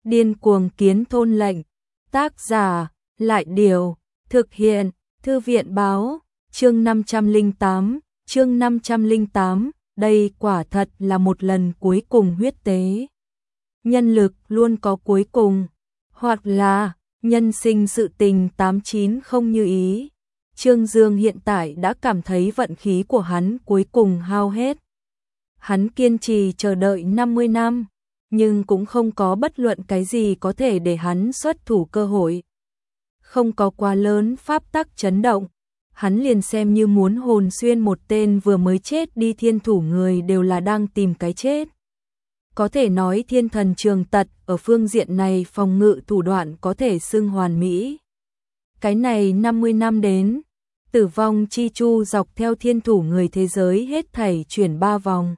Điên cuồng kiến thôn lệnh. Tác giả, Lại Điều. Thực hiện, Thư viện báo. Chương 508, đây quả thật là một lần cuối cùng huyết tế. Nhân lực luôn có cuối cùng, hoặc là nhân sinh sự tình 89 không như ý. Trương Dương hiện tại đã cảm thấy vận khí của hắn cuối cùng hao hết. Hắn kiên trì chờ đợi 50 năm, nhưng cũng không có bất luận cái gì có thể để hắn xuất thủ cơ hội. Không có quá lớn pháp tắc chấn động, hắn liền xem như muốn hồn xuyên một tên vừa mới chết đi thiên thủ người đều là đang tìm cái chết. Có thể nói thiên thần Trường Tật ở phương diện này phòng ngự thủ đoạn có thể xưng hoàn mỹ. Cái này 50 năm đến, tử vong chi chu dọc theo thiên thủ người thế giới hết thảy chuyển 3 vòng.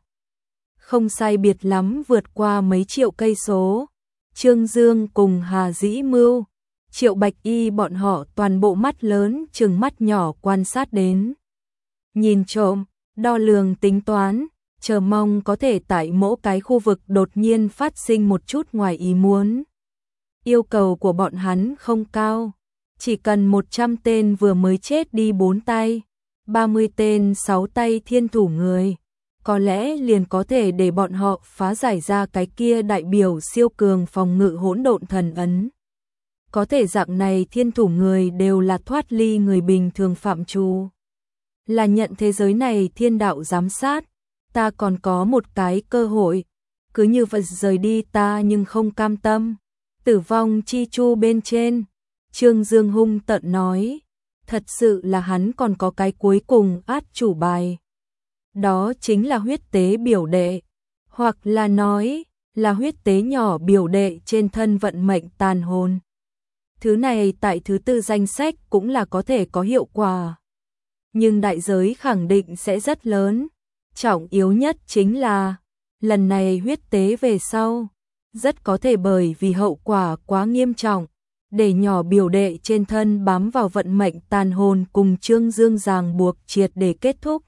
Không sai biệt lắm vượt qua mấy triệu cây số. Trương Dương cùng Hà Dĩ Mưu, Triệu Bạch Y bọn họ toàn bộ mắt lớn trừng mắt nhỏ quan sát đến. Nhìn trộm, đo lường tính toán, chờ mong có thể tại mỗi cái khu vực đột nhiên phát sinh một chút ngoài ý muốn. Yêu cầu của bọn hắn không cao, chỉ cần 100 tên vừa mới chết đi 4 tay, 30 tên 6 tay thiên thủ người, có lẽ liền có thể để bọn họ phá giải ra cái kia đại biểu siêu cường phòng ngự hỗn độn thần ấn. Có thể dạng này thiên thủ người đều là thoát ly người bình thường phạm trù. Là nhận thế giới này thiên đạo giám sát, ta còn có một cái cơ hội, cứ như vậy rời đi ta nhưng không cam tâm. Tử vong chi chu bên trên, Trương Dương hung tợn nói, thật sự là hắn còn có cái cuối cùng át chủ bài. Đó chính là huyết tế biểu đệ, hoặc là nói là huyết tế nhỏ biểu đệ trên thân vận mệnh tàn hồn. Thứ này tại thứ tư danh sách cũng là có thể có hiệu quả, nhưng đại giới khẳng định sẽ rất lớn. Trọng yếu nhất chính là lần này huyết tế về sau, rất có thể bởi vì hậu quả quá nghiêm trọng, để nhỏ biểu đệ trên thân bám vào vận mệnh tàn hồn cùng Trương Dương ràng buộc triệt để kết thúc.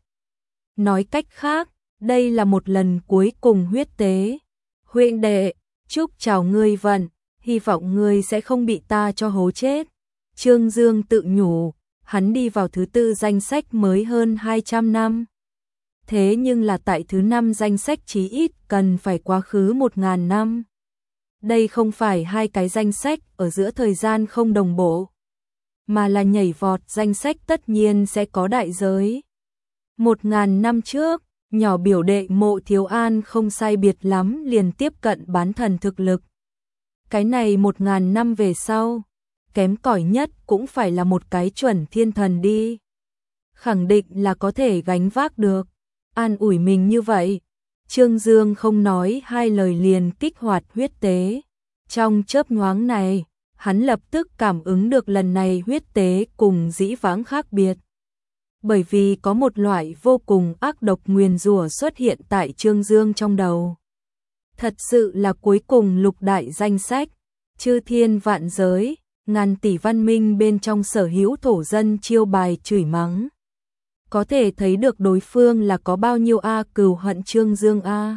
Nói cách khác, đây là một lần cuối cùng huyết tế. Huynh đệ, chúc chào ngươi vận, hy vọng ngươi sẽ không bị ta cho hố chết. Trương Dương tự nhủ, hắn đi vào thứ tư danh sách mới hơn 200 năm. Thế nhưng là tại thứ 5 danh sách chí ít cần phải quá khứ 1000 năm. Đây không phải hai cái danh sách ở giữa thời gian không đồng bộ, mà là nhảy vọt danh sách tất nhiên sẽ có đại giới. 1000 năm trước, nhỏ biểu đệ Mộ Thiếu An không sai biệt lắm liền tiếp cận bán thần thực lực. Cái này 1000 năm về sau, kém cỏi nhất cũng phải là một cái chuẩn thiên thần đi. Khẳng định là có thể gánh vác được. An ủi mình như vậy, Trương Dương không nói hai lời liền kích hoạt huyết tế. Trong chớp nhoáng này, hắn lập tức cảm ứng được lần này huyết tế cùng dĩ vãng khác biệt. Bởi vì có một loại vô cùng ác độc nguyền rủa xuất hiện tại Trương Dương trong đầu. Thật sự là cuối cùng lục đại danh sách, chư thiên vạn giới, ngàn tỷ văn minh bên trong sở hữu thổ dân chiêu bài chửi mắng. Có thể thấy được đối phương là có bao nhiêu cừu hận Trương Dương a.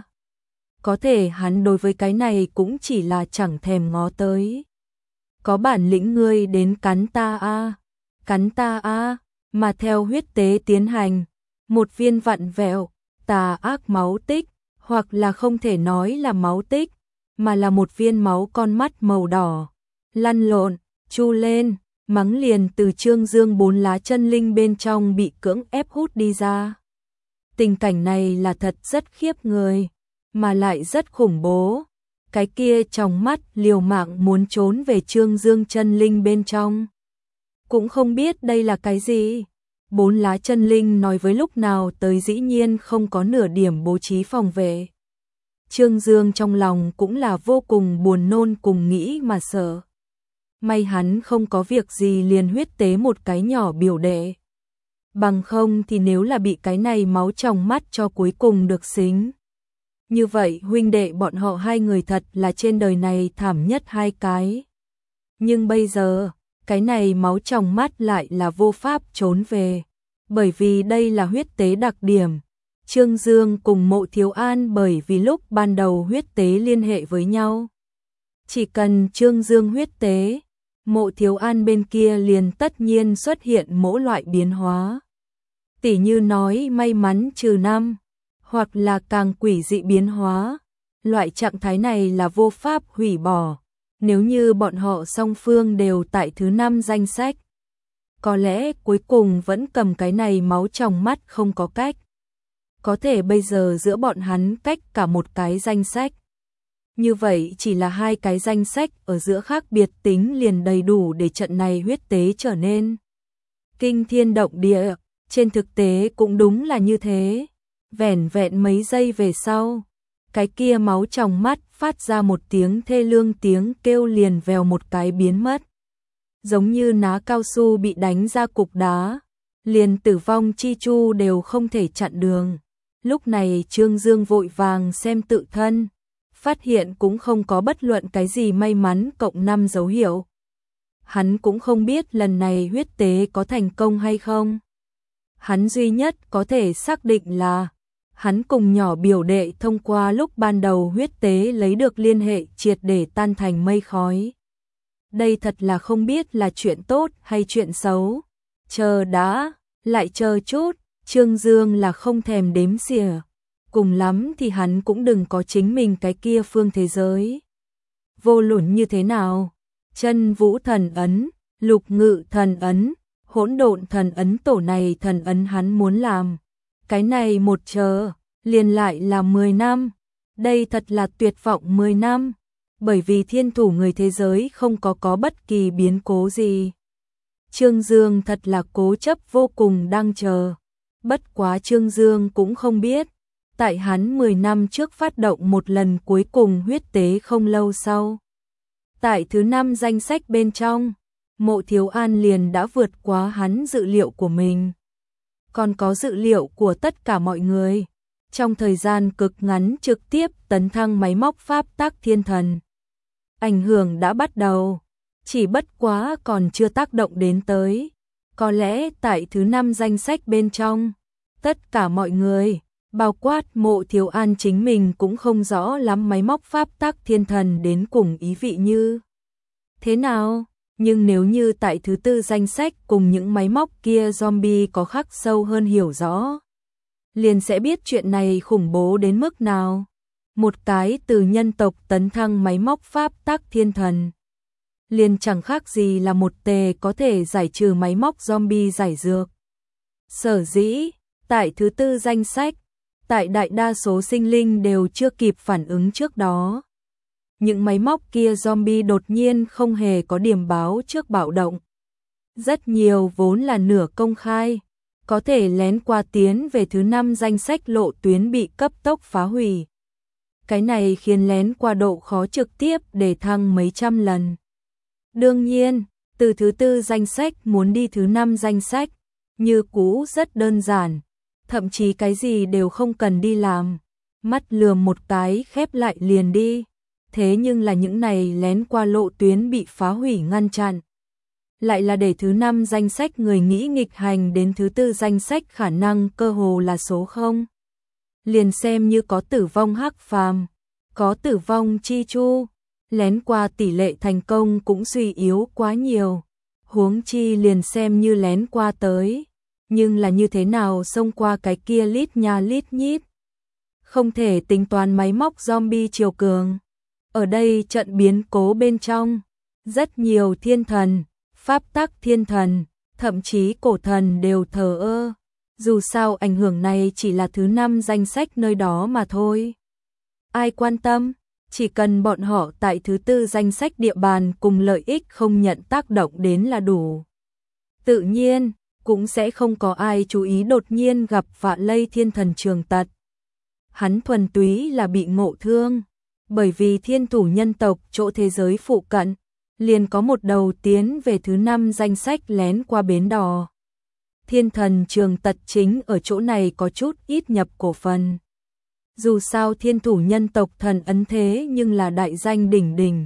Có thể hắn đối với cái này cũng chỉ là chẳng thèm ngó tới. Có bản lĩnh ngươi đến cắn ta cắn ta mà theo huyết tế tiến hành, một viên vặn vẹo, tà ác máu tích, hoặc là không thể nói là máu tích, mà là một viên máu con mắt màu đỏ, lăn lộn, chu lên, mắng liền từ Trương Dương 4 lá chân linh bên trong bị cưỡng ép hút đi ra. Tình cảnh này là thật rất khiếp người, mà lại rất khủng bố. Cái kia trong mắt liều mạng muốn trốn về Trương Dương chân linh bên trong. Cũng không biết đây là cái gì. 4 lá chân linh nói với lúc nào tới dĩ nhiên không có nửa điểm bố trí phòng vệ. Trương Dương trong lòng cũng là vô cùng buồn nôn cùng nghĩ mà sợ. May hắn không có việc gì liền huyết tế một cái nhỏ biểu đệ. Bằng không thì nếu là bị cái này máu trong mắt cho cuối cùng được xính. Như vậy huynh đệ bọn họ hai người thật là trên đời này thảm nhất hai cái. Nhưng bây giờ, cái này máu trong mắt lại là vô pháp trốn về. Bởi vì đây là huyết tế đặc điểm. Trương Dương cùng Mộ Thiếu An bởi vì lúc ban đầu huyết tế liên hệ với nhau. Chỉ cần Trương Dương huyết tế, Mộ Thiếu An bên kia liền tất nhiên xuất hiện mỗi loại biến hóa. Tỉ như nói may mắn trừ năm, hoặc là càng quỷ dị biến hóa. Loại trạng thái này là vô pháp hủy bỏ, nếu như bọn họ song phương đều tại thứ 5 danh sách. Có lẽ cuối cùng vẫn cầm cái này máu trong mắt không có cách. Có thể bây giờ giữa bọn hắn cách cả một cái danh sách. Như vậy chỉ là 2 cái danh sách ở giữa khác biệt tính liền đầy đủ để trận này huyết tế trở nên kinh thiên động địa. Trên thực tế cũng đúng là như thế. Vẻn vẹn mấy giây về sau, cái kia máu trong mắt phát ra một tiếng thê lương, tiếng kêu liền vèo một cái biến mất. Giống như ná cao su bị đánh ra cục đá, liền tử vong chi chu đều không thể chặn đường. Lúc này Trương Dương vội vàng xem tự thân, phát hiện cũng không có bất luận cái gì may mắn cộng 5 dấu hiệu. Hắn cũng không biết lần này huyết tế có thành công hay không. Hắn duy nhất có thể xác định là hắn cùng nhỏ biểu đệ thông qua lúc ban đầu huyết tế lấy được liên hệ triệt để tan thành mây khói. Đây thật là không biết là chuyện tốt hay chuyện xấu. Chờ đã, lại chờ chút, Trương Dương là không thèm đếm xỉa. Cùng lắm thì hắn cũng đừng có chính mình cái kia phương thế giới. Vô luận như thế nào, Chân Vũ thần ấn, Lục Ngự thần ấn, Hỗn Độn thần ấn, tổ này thần ấn hắn muốn làm. Cái này một chờ, liền lại là 10 năm. Đây thật là tuyệt vọng 10 năm. Bởi vì thiên thủ người thế giới không có bất kỳ biến cố gì. Trương Dương thật là cố chấp vô cùng đang chờ. Bất quá Trương Dương cũng không biết. Tại hắn 10 năm trước phát động một lần cuối cùng huyết tế không lâu sau. Tại thứ 5 danh sách bên trong, Mộ Thiếu An liền đã vượt quá hắn dự liệu của mình. Còn có dự liệu của tất cả mọi người. Trong thời gian cực ngắn trực tiếp tấn thăng máy móc pháp tắc thiên thần. Ảnh hưởng đã bắt đầu, chỉ bất quá còn chưa tác động đến tới. Có lẽ tại thứ 5 danh sách bên trong, tất cả mọi người, bao quát Mộ Thiếu An chính mình cũng không rõ lắm máy móc pháp tắc thiên thần đến cùng ý vị như thế nào. Nhưng nếu như tại thứ 4 danh sách cùng những máy móc kia zombie có khắc sâu hơn hiểu rõ, liền sẽ biết chuyện này khủng bố đến mức nào. Một cái từ nhân tộc tấn thăng máy móc pháp tắc thiên thần, liền chẳng khác gì là một tề có thể giải trừ máy móc zombie giải dược. Sở dĩ, tại thứ 4 danh sách, tại đại đa số sinh linh đều chưa kịp phản ứng trước đó. Những máy móc kia zombie đột nhiên không hề có điểm báo trước bạo động. Rất nhiều vốn là nửa công khai, có thể lén qua tiến về thứ 5 danh sách lộ tuyến bị cấp tốc phá hủy. Cái này khiến lén qua độ khó trực tiếp để thăng mấy trăm lần. Đương nhiên, từ thứ 4 danh sách muốn đi thứ 5 danh sách, như cũ rất đơn giản, thậm chí cái gì đều không cần đi làm, mắt lườm một cái khép lại liền đi. Thế nhưng là những này lén qua lộ tuyến bị phá hủy ngăn chặn. Lại là để thứ 5 danh sách người nghĩ nghịch hành đến thứ 4 danh sách khả năng cơ hồ là số 0. Liền xem như có tử vong hắc phàm, có tử vong chi chu, lén qua tỷ lệ thành công cũng suy yếu quá nhiều. Huống chi liền xem như lén qua tới, nhưng là như thế nào xông qua cái kia lít nha lít nhít. Không thể tính toán máy móc zombie chiều cường. Ở đây trận biến cố bên trong, rất nhiều thiên thần, pháp tắc thiên thần, thậm chí cổ thần đều thờ ơ. Dù sao ảnh hưởng này chỉ là thứ 5 danh sách nơi đó mà thôi. Ai quan tâm, chỉ cần bọn họ tại thứ 4 danh sách địa bàn cùng lợi ích không nhận tác động đến là đủ. Tự nhiên, cũng sẽ không có ai chú ý đột nhiên gặp vạ lây thiên thần Trường Tật. Hắn thuần túy là bị ngộ thương. Bởi vì thiên thủ nhân tộc chỗ thế giới phụ cận, liền có một đầu tiến về thứ 5 danh sách lén qua bến đò. Thiên thần Trường Tật chính ở chỗ này có chút ít nhập cổ phần. Dù sao thiên thủ nhân tộc thần ấn thế nhưng là đại danh đỉnh đỉnh.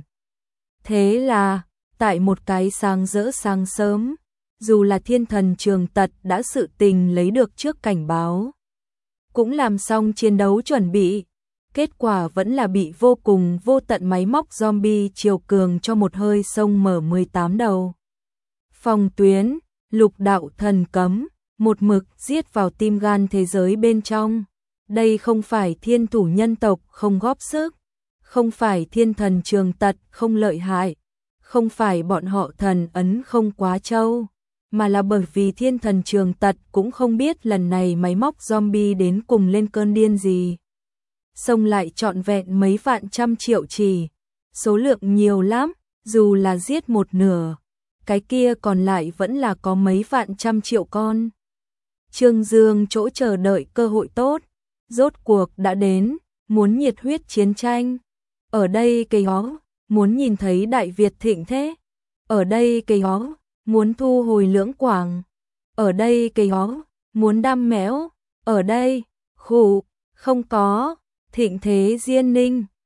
Thế là, tại một cái sáng rỡ sáng sớm, dù là thiên thần Trường Tật đã sự tình lấy được trước cảnh báo, cũng làm xong chiến đấu chuẩn bị. Kết quả vẫn là bị vô cùng vô tận máy móc zombie chiều cường cho một hơi xông mở 18 đầu. Phòng tuyến, lục đạo thần cấm, một mực giết vào tim gan thế giới bên trong. Đây không phải thiên thủ nhân tộc không góp sức, không phải thiên thần trường tật không lợi hại, không phải bọn họ thần ấn không quá trâu, mà là bởi vì thiên thần trường tật cũng không biết lần này máy móc zombie đến cùng lên cơn điên gì. Xông lại trọn vẹn mấy vạn trăm triệu chỉ, số lượng nhiều lắm, dù là giết một nửa, cái kia còn lại vẫn là có mấy vạn trăm triệu con. Trương Dương chỗ chờ đợi cơ hội tốt, rốt cuộc đã đến, muốn nhiệt huyết chiến tranh. Ở đây cây hó, muốn nhìn thấy Đại Việt thịnh thế. Ở đây cây hó, muốn thu hồi Lưỡng Quảng. Ở đây cây hó, muốn đam méo. Ở đây, khủ, không có, thịnh thế Diên Ninh.